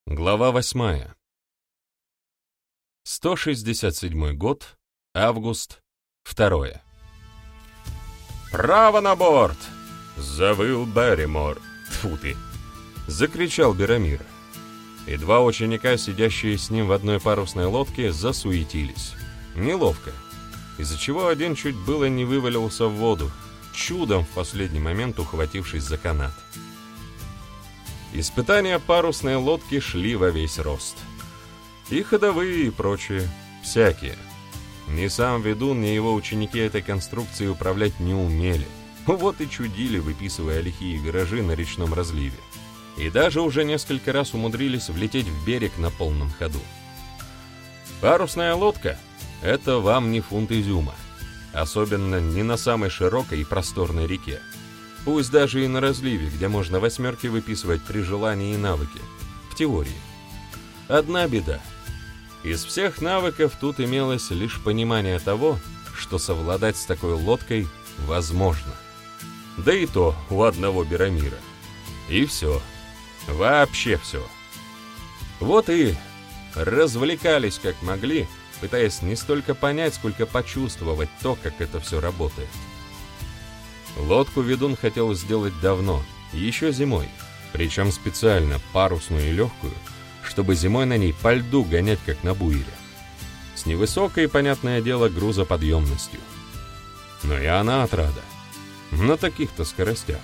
Глава 8. 167 год, август, 2. «Право на борт!» — завыл Берримор. Тьфу ты! — закричал Беромир. И два ученика, сидящие с ним в одной парусной лодке, засуетились. Неловко, из-за чего один чуть было не вывалился в воду, чудом в последний момент ухватившись за канат. Испытания парусной лодки шли во весь рост. И ходовые, и прочие, всякие. Ни сам ведун, ни его ученики этой конструкции управлять не умели. Вот и чудили, выписывая лихие виражи на речном разливе. И даже уже несколько раз умудрились влететь в берег на полном ходу. Парусная лодка — это вам не фунт изюма. Особенно не на самой широкой и просторной реке. Пусть даже и на разливе, где можно восьмерки выписывать при желании и навыки. В теории. Одна беда. Из всех навыков тут имелось лишь понимание того, что совладать с такой лодкой возможно. Да и то у одного Беромира. И все. Вообще все. Вот и развлекались как могли, пытаясь не столько понять, сколько почувствовать то, как это все работает. Лодку ведун хотел сделать давно, еще зимой, причем специально парусную и легкую, чтобы зимой на ней по льду гонять, как на буере. С невысокой, понятное дело, грузоподъемностью. Но и она отрада. На таких-то скоростях.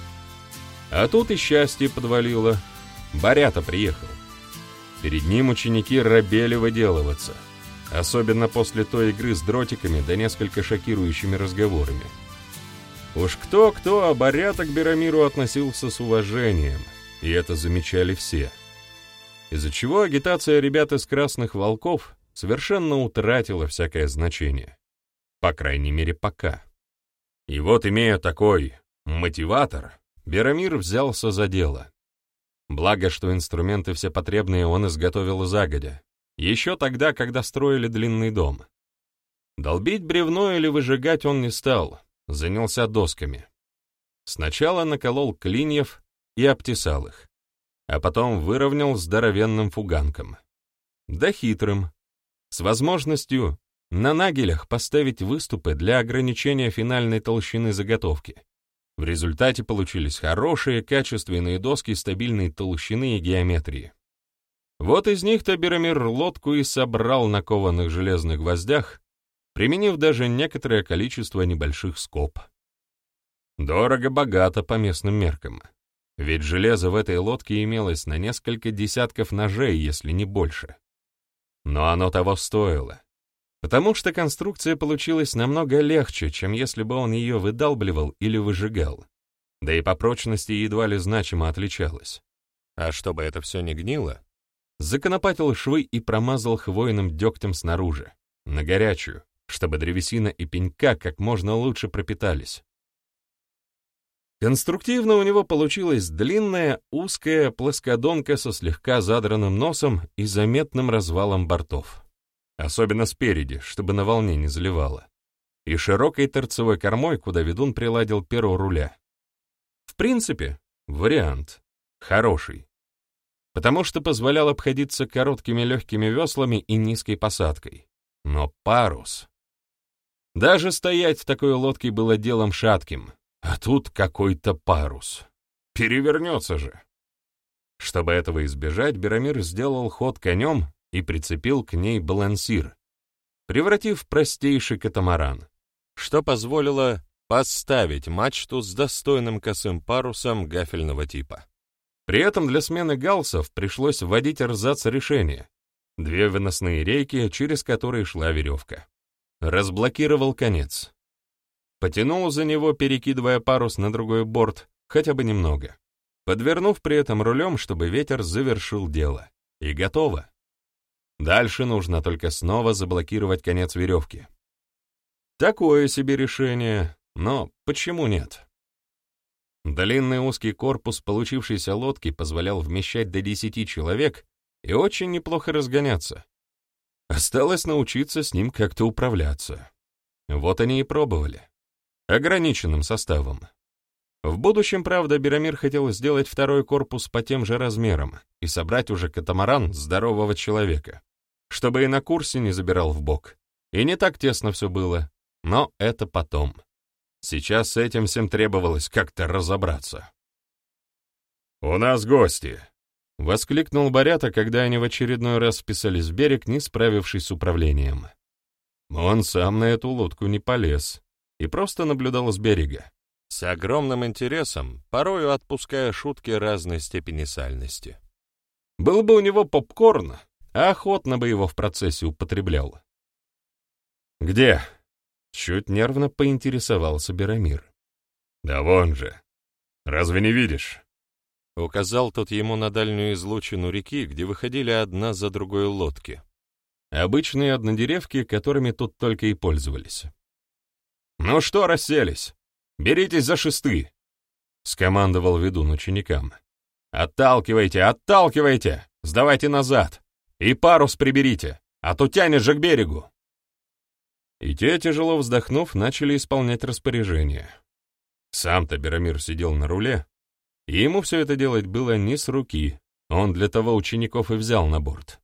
А тут и счастье подвалило. Борята приехал. Перед ним ученики робели выделываться. Особенно после той игры с дротиками да несколько шокирующими разговорами. Уж кто-кто, а Борята к Беромиру относился с уважением, и это замечали все. Из-за чего агитация ребят из Красных Волков совершенно утратила всякое значение. По крайней мере, пока. И вот, имея такой мотиватор, Беромир взялся за дело. Благо, что инструменты все потребные он изготовил загодя, еще тогда, когда строили длинный дом. Долбить бревно или выжигать он не стал, занялся досками. Сначала наколол клиньев и обтесал их, а потом выровнял здоровенным фуганком. Да хитрым, с возможностью на нагелях поставить выступы для ограничения финальной толщины заготовки. В результате получились хорошие, качественные доски стабильной толщины и геометрии. Вот из них-то Беромир лодку и собрал на кованых железных гвоздях, применив даже некоторое количество небольших скоб. Дорого-богато по местным меркам. Ведь железо в этой лодке имелось на несколько десятков ножей, если не больше. Но оно того стоило, потому что конструкция получилась намного легче, чем если бы он ее выдалбливал или выжигал, да и по прочности едва ли значимо отличалась. А чтобы это все не гнило, законопатил швы и промазал хвойным дегтем снаружи, на горячую, чтобы древесина и пенька как можно лучше пропитались. Конструктивно у него получилась длинная, узкая плоскодонка со слегка задранным носом и заметным развалом бортов. Особенно спереди, чтобы на волне не заливало. И широкой торцевой кормой, куда ведун приладил перо руля. В принципе, вариант. Хороший. Потому что позволял обходиться короткими легкими веслами и низкой посадкой. Но парус... Даже стоять в такой лодке было делом шатким, а тут какой-то парус. Перевернется же. Чтобы этого избежать, Беромир сделал ход конем и прицепил к ней балансир, превратив в простейший катамаран, что позволило поставить мачту с достойным косым парусом гафельного типа. При этом для смены галсов пришлось вводить эрзац решения, 2 выносные рейки, через которые шла веревка. Разблокировал конец. Потянул за него, перекидывая парус на другой борт, хотя бы немного, подвернув при этом рулем, чтобы ветер завершил дело. И готово. Дальше нужно только снова заблокировать конец веревки. Такое себе решение, но почему нет? Длинный узкий корпус получившейся лодки позволял вмещать до 10 человек и очень неплохо разгоняться. Осталось научиться с ним как-то управляться. Вот они и пробовали. Ограниченным составом. В будущем, правда, Беромир хотел сделать второй корпус по тем же размерам и собрать уже катамаран здорового человека, чтобы и на курсе не забирал в бок. И не так тесно все было, но это потом. Сейчас с этим всем требовалось как-то разобраться. «У нас гости!» — воскликнул Борята, когда они в очередной раз вписались в берег, не справившись с управлением. Он сам на эту лодку не полез и просто наблюдал с берега, с огромным интересом, порою отпуская шутки разной степени сальности. Был бы у него попкорн, охотно бы его в процессе употреблял. «Где?» — чуть нервно поинтересовался Беромир. «Да вон же! Разве не видишь?» Указал тот ему на дальнюю излучину реки, где выходили одна за другой лодки. Обычные однодеревки, которыми тут только и пользовались. «Ну что расселись? Беритесь за шесты!» — скомандовал ведун ученикам. «Отталкивайте, отталкивайте! Сдавайте назад! И парус приберите, а то тянет же к берегу!» И те, тяжело вздохнув, начали исполнять распоряжение. Сам-то Беромир сидел на руле, и ему все это делать было не с руки, он для того учеников и взял на борт.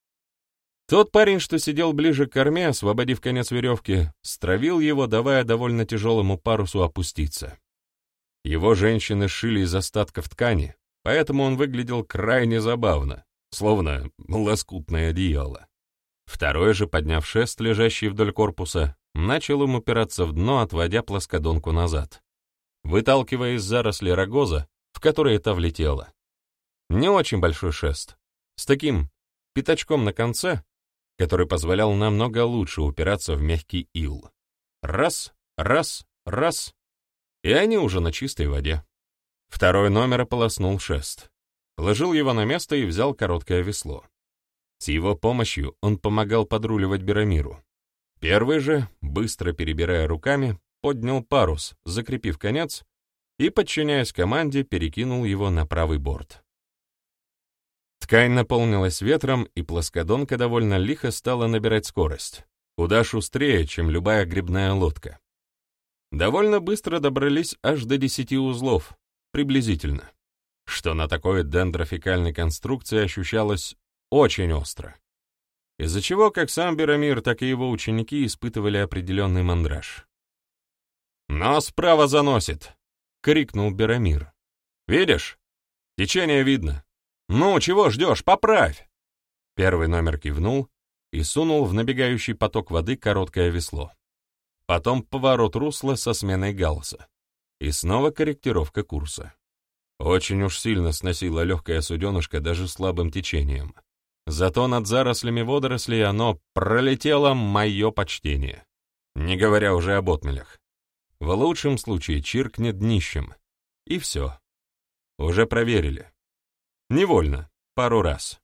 Тот парень, что сидел ближе к корме, освободив конец веревки, стравил его, давая довольно тяжелому парусу опуститься. Его женщины сшили из остатков ткани, поэтому он выглядел крайне забавно, словно лоскутное одеяло. Второй же, подняв шест, лежащий вдоль корпуса, начал им упираться в дно, отводя плоскодонку назад, выталкивая из заросли рогоза, в которые та влетела. Не очень большой шест, с таким пятачком на конце, который позволял намного лучше упираться в мягкий ил. Раз, раз, раз, и они уже на чистой воде. Второй номер ополоснул шест, положил его на место и взял короткое весло. С его помощью он помогал подруливать Беромиру. Первый же, быстро перебирая руками, поднял парус, закрепив конец, и, подчиняясь команде, перекинул его на правый борт. Ткань наполнилась ветром, и плоскодонка довольно лихо стала набирать скорость, куда шустрее, чем любая гребная лодка. Довольно быстро добрались аж до 10 узлов, приблизительно, что на такой дендрофикальной конструкции ощущалось очень остро, из-за чего как сам Беромир, так и его ученики испытывали определенный мандраж. «Но справа заносит!» — крикнул Беромир. «Видишь? Течение видно. Ну, чего ждешь? Поправь!» Первый номер кивнул и сунул в набегающий поток воды короткое весло. Потом поворот русла со сменой галса. И снова корректировка курса. Очень уж сильно сносило легкое суденышко даже слабым течением. Зато над зарослями водорослей оно пролетело, мое почтение. Не говоря уже об отмелях. В лучшем случае чиркнет днищем. И все. Уже проверили. Невольно, пару раз.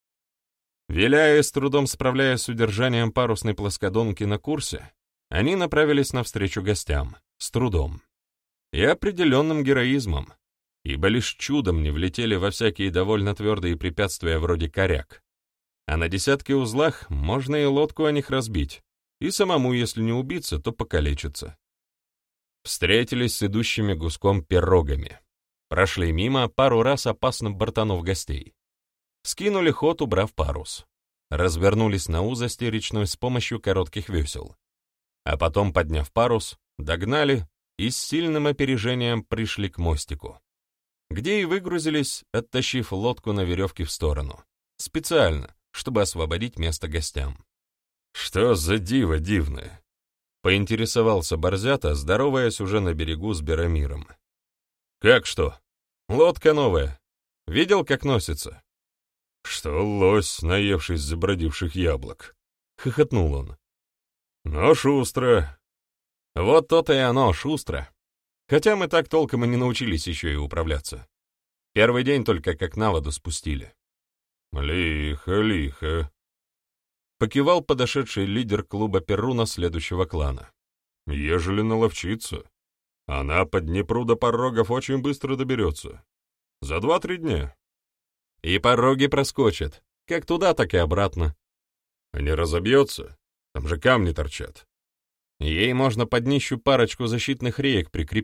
Виляя и с трудом справляясь с удержанием парусной плоскодонки на курсе, они направились навстречу гостям, с трудом. И определенным героизмом, ибо лишь чудом не влетели во всякие довольно твердые препятствия вроде коряк. А на десятке узлах можно и лодку о них разбить, и самому, если не убиться, то покалечиться. Встретились с идущими гуськом пирогами. Прошли мимо, пару раз опасно бортанув гостей. Скинули ход, убрав парус. Развернулись на узости речной с помощью коротких весел. А потом, подняв парус, догнали и с сильным опережением пришли к мостику, где и выгрузились, оттащив лодку на веревке в сторону. Специально, чтобы освободить место гостям. «Что за диво дивное?» — поинтересовался Борзята, здороваясь уже на берегу с Беромиром. «Как что? Лодка новая. Видел, как носится?» «Что лось, наевшись забродивших яблок?» — хохотнул он. «Но шустро». «Вот то-то и оно, шустро. Хотя мы так толком и не научились еще и управляться. Первый день только как на воду спустили». «Лихо, лихо», — покивал подошедший лидер клуба Перуна следующего клана. «Ежели наловчиться, она по Днепру до порогов очень быстро доберется. За 2-3 дня. И пороги проскочит, как туда, так и обратно. А не разобьется? Там же камни торчат. Ей можно под днищу парочку защитных реек прикрепить,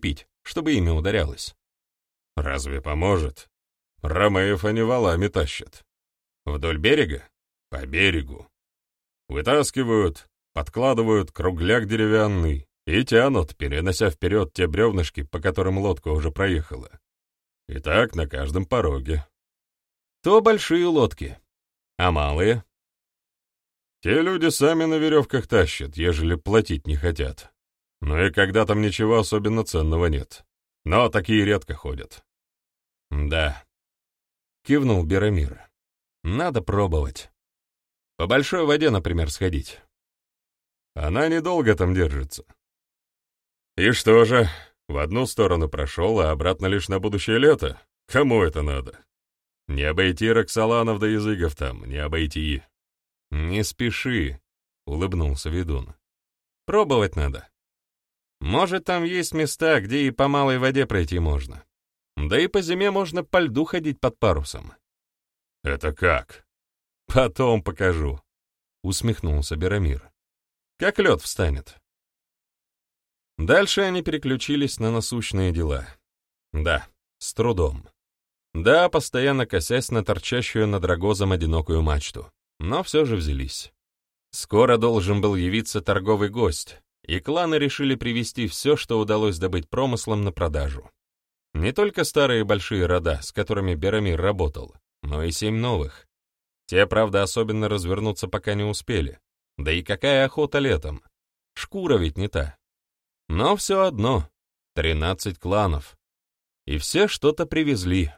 чтобы ими ударялось. Разве поможет? Ромеев они валами тащат. Вдоль берега? По берегу. Вытаскивают, подкладывают кругляк деревянный и тянут, перенося вперед те бревнышки, по которым лодка уже проехала. И так на каждом пороге. То большие лодки, а малые? Те люди сами на веревках тащат, ежели платить не хотят. Ну и когда там ничего особенно ценного нет. Но такие редко ходят. Да, кивнул Берамир. Надо пробовать. По большой воде, например, сходить. Она недолго там держится. И что же, в одну сторону прошел, а обратно лишь на будущее лето? Кому это надо? Не обойти Роксоланов да языков там, не обойти. Не спеши, улыбнулся ведун. Пробовать надо. Может, там есть места, где и по малой воде пройти можно. Да и по зиме можно по льду ходить под парусом. Это как? Потом покажу, усмехнулся Берамир. Как лед встанет. Дальше они переключились на насущные дела. Да, с трудом. Да, постоянно косясь на торчащую над рогозом одинокую мачту. Но все же взялись. Скоро должен был явиться торговый гость, и кланы решили привезти все, что удалось добыть промыслом, на продажу. Не только старые большие рода, с которыми Берамир работал, но и 7 новых. Те, правда, особенно развернуться пока не успели. Да и какая охота летом? Шкура ведь не та. Но все одно, 13 кланов. И все что-то привезли.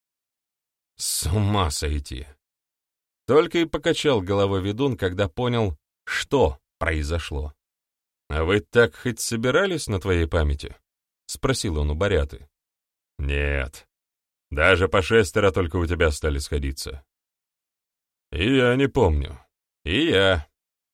С ума сойти. Только и покачал головой ведун, когда понял, что произошло. «А вы так хоть собирались на твоей памяти?» — спросил он у Баряты. «Нет. Даже по 6 только у тебя стали сходиться». «И я не помню. И я».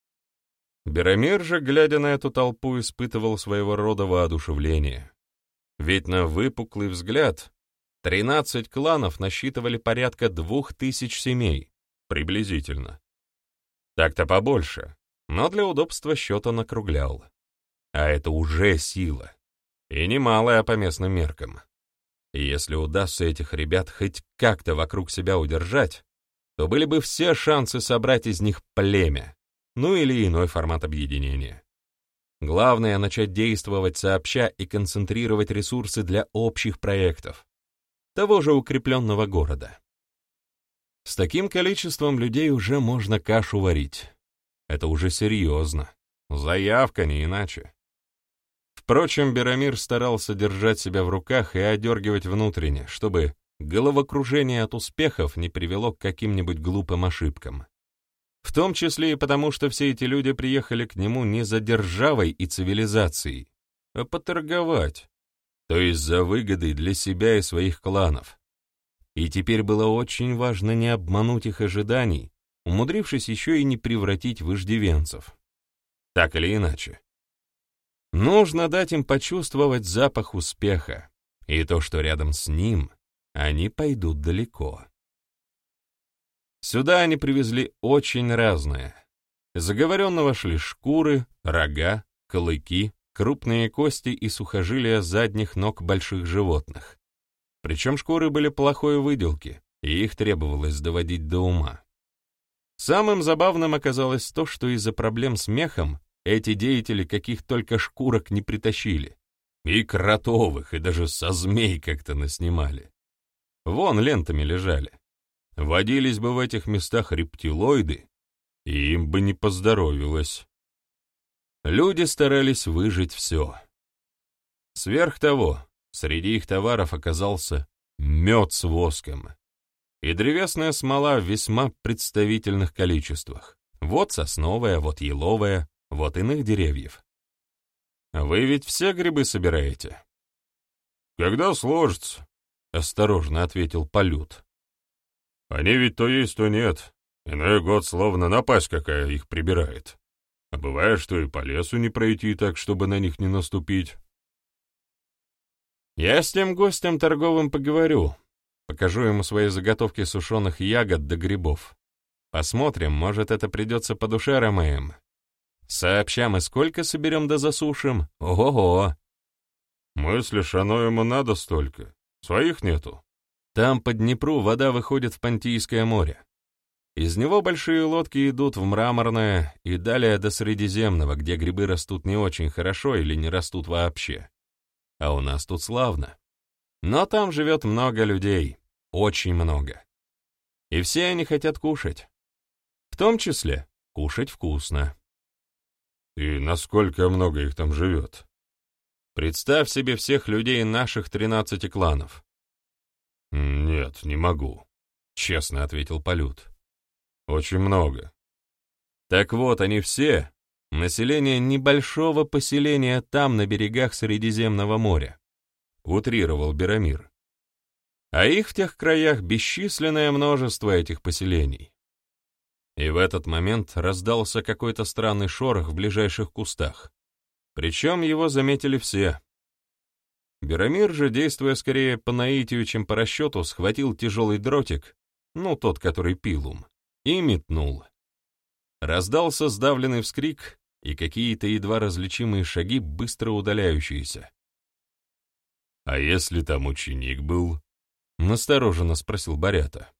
Берамир же, глядя на эту толпу, испытывал своего рода воодушевление. Ведь на выпуклый взгляд 13 кланов насчитывали порядка 2000 семей, приблизительно. Так-то побольше, но для удобства счет он округлял. А это уже сила, и немалая по местным меркам. И если удастся этих ребят хоть как-то вокруг себя удержать, то были бы все шансы собрать из них племя, ну или иной формат объединения. Главное — начать действовать сообща и концентрировать ресурсы для общих проектов, того же укрепленного города. С таким количеством людей уже можно кашу варить. Это уже серьезно. Заявка, не иначе. Впрочем, Берамир старался держать себя в руках и одергивать внутренне, чтобы головокружение от успехов не привело к каким-нибудь глупым ошибкам. В том числе и потому, что все эти люди приехали к нему не за державой и цивилизацией, а поторговать, то есть за выгодой для себя и своих кланов. И теперь было очень важно не обмануть их ожиданий, умудрившись еще и не превратить в иждивенцев. Так или иначе. Нужно дать им почувствовать запах успеха, и то, что рядом с ним они пойдут далеко. Сюда они привезли очень разное. Из заговоренного шли шкуры, рога, клыки, крупные кости и сухожилия задних ног больших животных. Причем шкуры были плохой выделки, и их требовалось доводить до ума. Самым забавным оказалось то, что из-за проблем с мехом эти деятели каких только шкурок не притащили. И кротовых, и даже со змей как-то наснимали. Вон лентами лежали. Водились бы в этих местах рептилоиды, и им бы не поздоровилось. Люди старались выжить все. Сверх того, среди их товаров оказался мед с воском и древесная смола в весьма представительных количествах. Вот сосновая, вот еловая, вот иных деревьев. Вы ведь все грибы собираете? Когда сложится, — осторожно ответил Полют. Они ведь то есть, то нет. Иной год словно напасть какая их прибирает. А бывает, что и по лесу не пройти так, чтобы на них не наступить. Я с тем гостем торговым поговорю. Покажу ему свои заготовки сушеных ягод да грибов. Посмотрим, может, это придется по душе Ромеям. Сообща мы сколько соберем да засушим? Ого-го! Мыслишь, оно ему надо столько? Своих нету. Там по Днепру вода выходит в Понтийское море. Из него большие лодки идут в Мраморное и далее до Средиземного, где грибы растут не очень хорошо или не растут вообще. А у нас тут славно. Но там живет много людей, очень много. И все они хотят кушать. В том числе кушать вкусно. И насколько много их там живет? Представь себе всех людей наших 13 кланов. Нет, не могу, честно ответил Полют. Очень много. Так вот, они все — население небольшого поселения там, на берегах Средиземного моря, утрировал Берамир. А их в тех краях бесчисленное множество этих поселений. И в этот момент раздался какой-то странный шорох в ближайших кустах. Причем его заметили все. Берамир же, действуя скорее по наитию, чем по расчету, схватил тяжелый дротик, тот, который пилум, и метнул. Раздался сдавленный вскрик и какие-то едва различимые шаги, быстро удаляющиеся. «А если там ученик был?» — настороженно спросил Борята.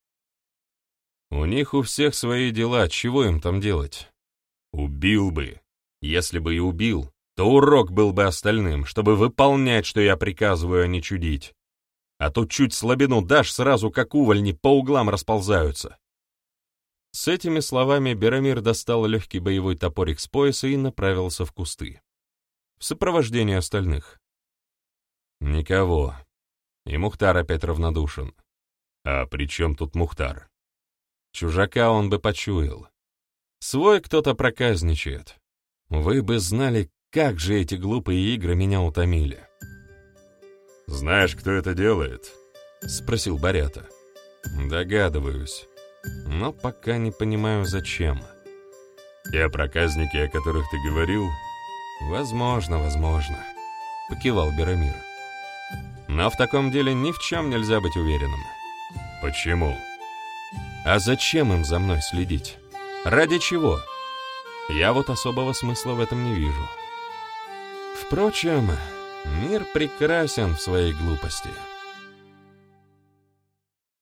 «У них у всех свои дела, чего им там делать?» «Убил бы. Если бы и убил, то урок был бы остальным, чтобы выполнять, что я приказываю, а не чудить. А тут чуть слабину дашь, сразу как увольни по углам расползаются». С этими словами Берамир достал легкий боевой топорик с пояса и направился в кусты. В сопровождении остальных. Никого. И Мухтар опять равнодушен. А при чем тут Мухтар? Чужака он бы почуял. Свой кто-то проказничает. Вы бы знали, как же эти глупые игры меня утомили. «Знаешь, кто это делает?» — спросил Борята. «Догадываюсь, но пока не понимаю, зачем». «Те проказники, о которых ты говорил?» «Возможно, — покивал Берамир. «Но в таком деле ни в чем нельзя быть уверенным». «Почему?» «А зачем им за мной следить? Ради чего? Я вот особого смысла в этом не вижу. Впрочем, мир прекрасен в своей глупости».